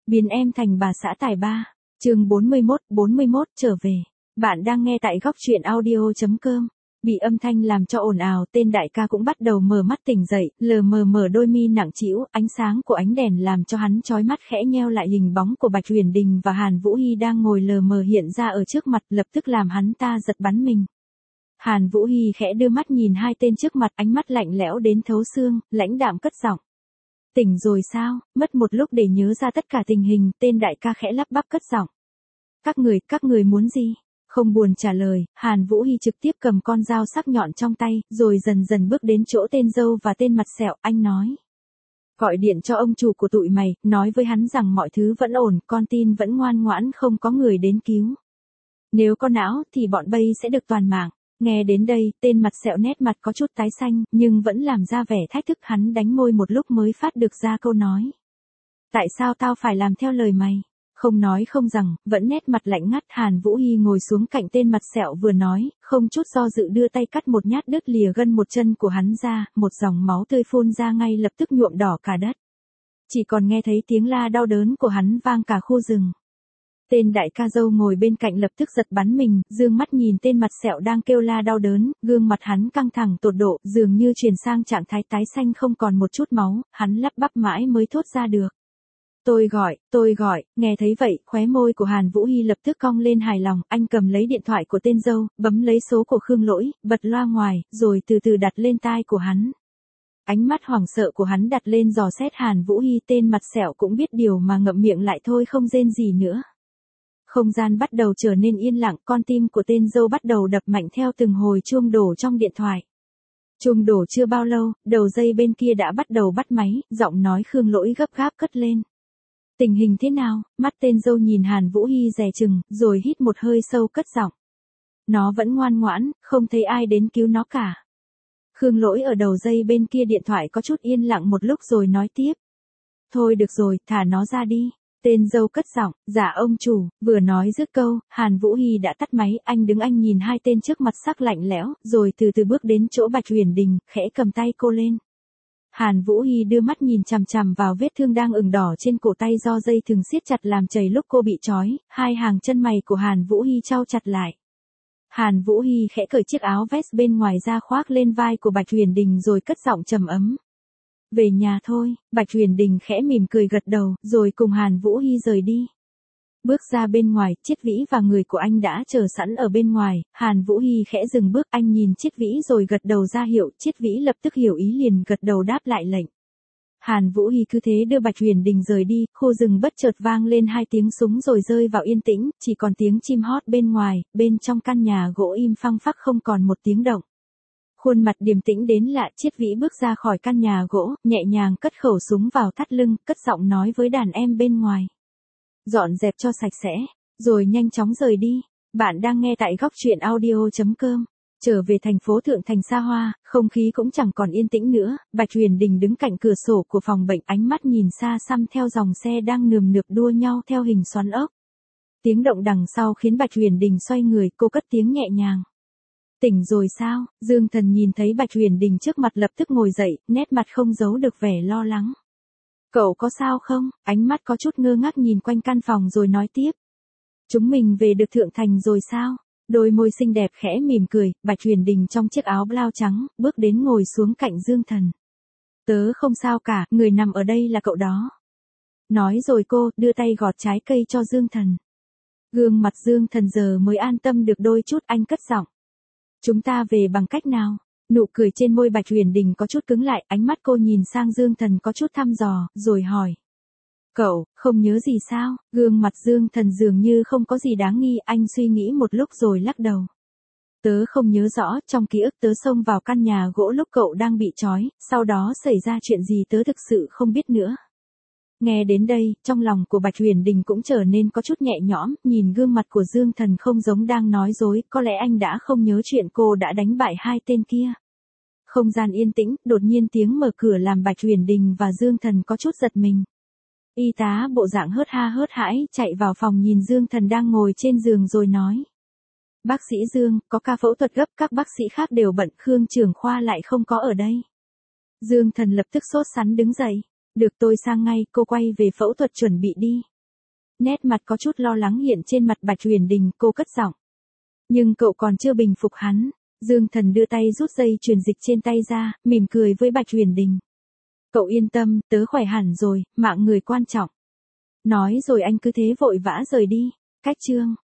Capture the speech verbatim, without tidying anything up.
Biến em thành bà xã tài ba. Chương bốn mươi mốt, bốn mươi mốt trở về. Bạn đang nghe tại góc truyện audio chấm com. Bị âm thanh làm cho ồn ào, tên đại ca cũng bắt đầu mở mắt tỉnh dậy, lờ mờ mở đôi mi nặng trĩu, ánh sáng của ánh đèn làm cho hắn chói mắt khẽ nheo lại hình bóng của Bạch Huyền Đình và Hàn Vũ Hi đang ngồi lờ mờ hiện ra ở trước mặt, lập tức làm hắn ta giật bắn mình. Hàn Vũ Hi khẽ đưa mắt nhìn hai tên trước mặt, ánh mắt lạnh lẽo đến thấu xương, lãnh đạm cất giọng. Tỉnh rồi sao? Mất một lúc để nhớ ra tất cả tình hình, tên đại ca khẽ lắp bắp cất giọng. Các người, các người muốn gì? Không buồn trả lời, Hàn Vũ Hi trực tiếp cầm con dao sắc nhọn trong tay, rồi dần dần bước đến chỗ tên dâu và tên mặt sẹo, anh nói. Gọi điện cho ông chủ của tụi mày, nói với hắn rằng mọi thứ vẫn ổn, con tin vẫn ngoan ngoãn không có người đến cứu. Nếu có não thì bọn bay sẽ được toàn mạng. Nghe đến đây, tên mặt sẹo nét mặt có chút tái xanh, nhưng vẫn làm ra vẻ thách thức, hắn đánh môi một lúc mới phát được ra câu nói. Tại sao tao phải làm theo lời mày? Không nói không rằng, vẫn nét mặt lạnh ngắt. Hàn Vũ Hi ngồi xuống cạnh tên mặt sẹo vừa nói, không chút do dự đưa tay cắt một nhát đứt lìa gân một chân của hắn ra, một dòng máu tươi phun ra ngay lập tức nhuộm đỏ cả đất. Chỉ còn nghe thấy tiếng la đau đớn của hắn vang cả khu rừng. Tên đại ca dâu ngồi bên cạnh lập tức giật bắn mình, dương mắt nhìn tên mặt sẹo đang kêu la đau đớn, gương mặt hắn căng thẳng tột độ, dường như chuyển sang trạng thái tái xanh không còn một chút máu, hắn lắp bắp mãi mới thốt ra được. Tôi gọi, tôi gọi, nghe thấy vậy, khóe môi của Hàn Vũ Hi lập tức cong lên hài lòng, anh cầm lấy điện thoại của tên dâu, bấm lấy số của Khương Lỗi, bật loa ngoài, rồi từ từ đặt lên tai của hắn. Ánh mắt hoảng sợ của hắn đặt lên dò xét Hàn Vũ Hi, tên mặt sẹo cũng biết điều mà ngậm miệng lại thôi không rên gì nữa. Không gian bắt đầu trở nên yên lặng, con tim của tên dâu bắt đầu đập mạnh theo từng hồi chuông đổ trong điện thoại. Chuông đổ chưa bao lâu, đầu dây bên kia đã bắt đầu bắt máy, giọng nói Khương Lỗi gấp gáp cất lên. Tình hình thế nào? Mắt tên dâu nhìn Hàn Vũ Hi dè chừng, rồi hít một hơi sâu cất giọng. Nó vẫn ngoan ngoãn, không thấy ai đến cứu nó cả. Khương Lỗi ở đầu dây bên kia điện thoại có chút yên lặng một lúc rồi nói tiếp. Thôi được rồi, thả nó ra đi. Tên dâu cất giọng, dạ ông chủ, vừa nói dứt câu, Hàn Vũ Hi đã tắt máy, anh đứng anh nhìn hai tên trước mặt sắc lạnh lẽo, rồi từ từ bước đến chỗ Bạch Huyền Đình, khẽ cầm tay cô lên. Hàn Vũ Hi đưa mắt nhìn chằm chằm vào vết thương đang ửng đỏ trên cổ tay do dây thừng siết chặt làm chảy lúc cô bị trói, hai hàng chân mày của Hàn Vũ Hi chau chặt lại. Hàn Vũ Hi khẽ cởi chiếc áo vest bên ngoài ra khoác lên vai của Bạch Huyền Đình rồi cất giọng trầm ấm. Về nhà thôi, Bạch Huyền Đình khẽ mỉm cười gật đầu, rồi cùng Hàn Vũ Hi rời đi. Bước ra bên ngoài, Chiết Vĩ và người của anh đã chờ sẵn ở bên ngoài, Hàn Vũ Hi khẽ dừng bước, anh nhìn Chiết Vĩ rồi gật đầu ra hiệu, Chiết Vĩ lập tức hiểu ý liền gật đầu đáp lại lệnh. Hàn Vũ Hi cứ thế đưa Bạch Huyền Đình rời đi, khu rừng bất chợt vang lên hai tiếng súng rồi rơi vào yên tĩnh, chỉ còn tiếng chim hót bên ngoài, bên trong căn nhà gỗ im phăng phắc không còn một tiếng động. Khuôn mặt điềm tĩnh đến lạ, Chiết Vĩ bước ra khỏi căn nhà gỗ, nhẹ nhàng cất khẩu súng vào thắt lưng, cất giọng nói với đàn em bên ngoài. Dọn dẹp cho sạch sẽ, rồi nhanh chóng rời đi. Bạn đang nghe tại góc truyện audio chấm com. Trở về thành phố Thượng Thành xa hoa, không khí cũng chẳng còn yên tĩnh nữa, Bạch Huyền Đình đứng cạnh cửa sổ của phòng bệnh, ánh mắt nhìn xa xăm theo dòng xe đang nườm nượp đua nhau theo hình xoắn ốc. Tiếng động đằng sau khiến Bạch Huyền Đình xoay người, cô cất tiếng nhẹ nhàng. Tỉnh rồi sao? Dương Thần nhìn thấy Bạch Huyền Đình trước mặt lập tức ngồi dậy, nét mặt không giấu được vẻ lo lắng. Cậu có sao không? Ánh mắt có chút ngơ ngác nhìn quanh căn phòng rồi nói tiếp. Chúng mình về được Thượng Thành rồi sao? Đôi môi xinh đẹp khẽ mỉm cười, Bạch Huyền Đình trong chiếc áo blau trắng, bước đến ngồi xuống cạnh Dương Thần. Tớ không sao cả, người nằm ở đây là cậu đó. Nói rồi cô đưa tay gọt trái cây cho Dương Thần. Gương mặt Dương Thần giờ mới an tâm được đôi chút, anh cất giọng. Chúng ta về bằng cách nào? Nụ cười trên môi Bạch Huyền Đình có chút cứng lại, ánh mắt cô nhìn sang Dương Thần có chút thăm dò, rồi hỏi. Cậu, không nhớ gì sao? Gương mặt Dương Thần dường như không có gì đáng nghi, anh suy nghĩ một lúc rồi lắc đầu. Tớ không nhớ rõ, trong ký ức tớ xông vào căn nhà gỗ lúc cậu đang bị trói, sau đó xảy ra chuyện gì tớ thực sự không biết nữa. Nghe đến đây, trong lòng của Bạch Huyền Đình cũng trở nên có chút nhẹ nhõm, nhìn gương mặt của Dương Thần không giống đang nói dối, có lẽ anh đã không nhớ chuyện cô đã đánh bại hai tên kia. Không gian yên tĩnh, đột nhiên tiếng mở cửa làm Bạch Huyền Đình và Dương Thần có chút giật mình. Y tá bộ dạng hớt ha hớt hãi, chạy vào phòng nhìn Dương Thần đang ngồi trên giường rồi nói. Bác sĩ Dương, có ca phẫu thuật gấp, các bác sĩ khác đều bận, Khương trưởng khoa lại không có ở đây. Dương Thần lập tức sốt sắng đứng dậy. Được, tôi sang ngay, cô quay về phẫu thuật chuẩn bị đi. Nét mặt có chút lo lắng hiện trên mặt Bạch Huyền Đình, cô cất giọng. Nhưng cậu còn chưa bình phục hắn. Dương Thần đưa tay rút dây truyền dịch trên tay ra, mỉm cười với Bạch Huyền Đình. Cậu yên tâm, tớ khỏe hẳn rồi, mạng người quan trọng. Nói rồi anh cứ thế vội vã rời đi. Cách chương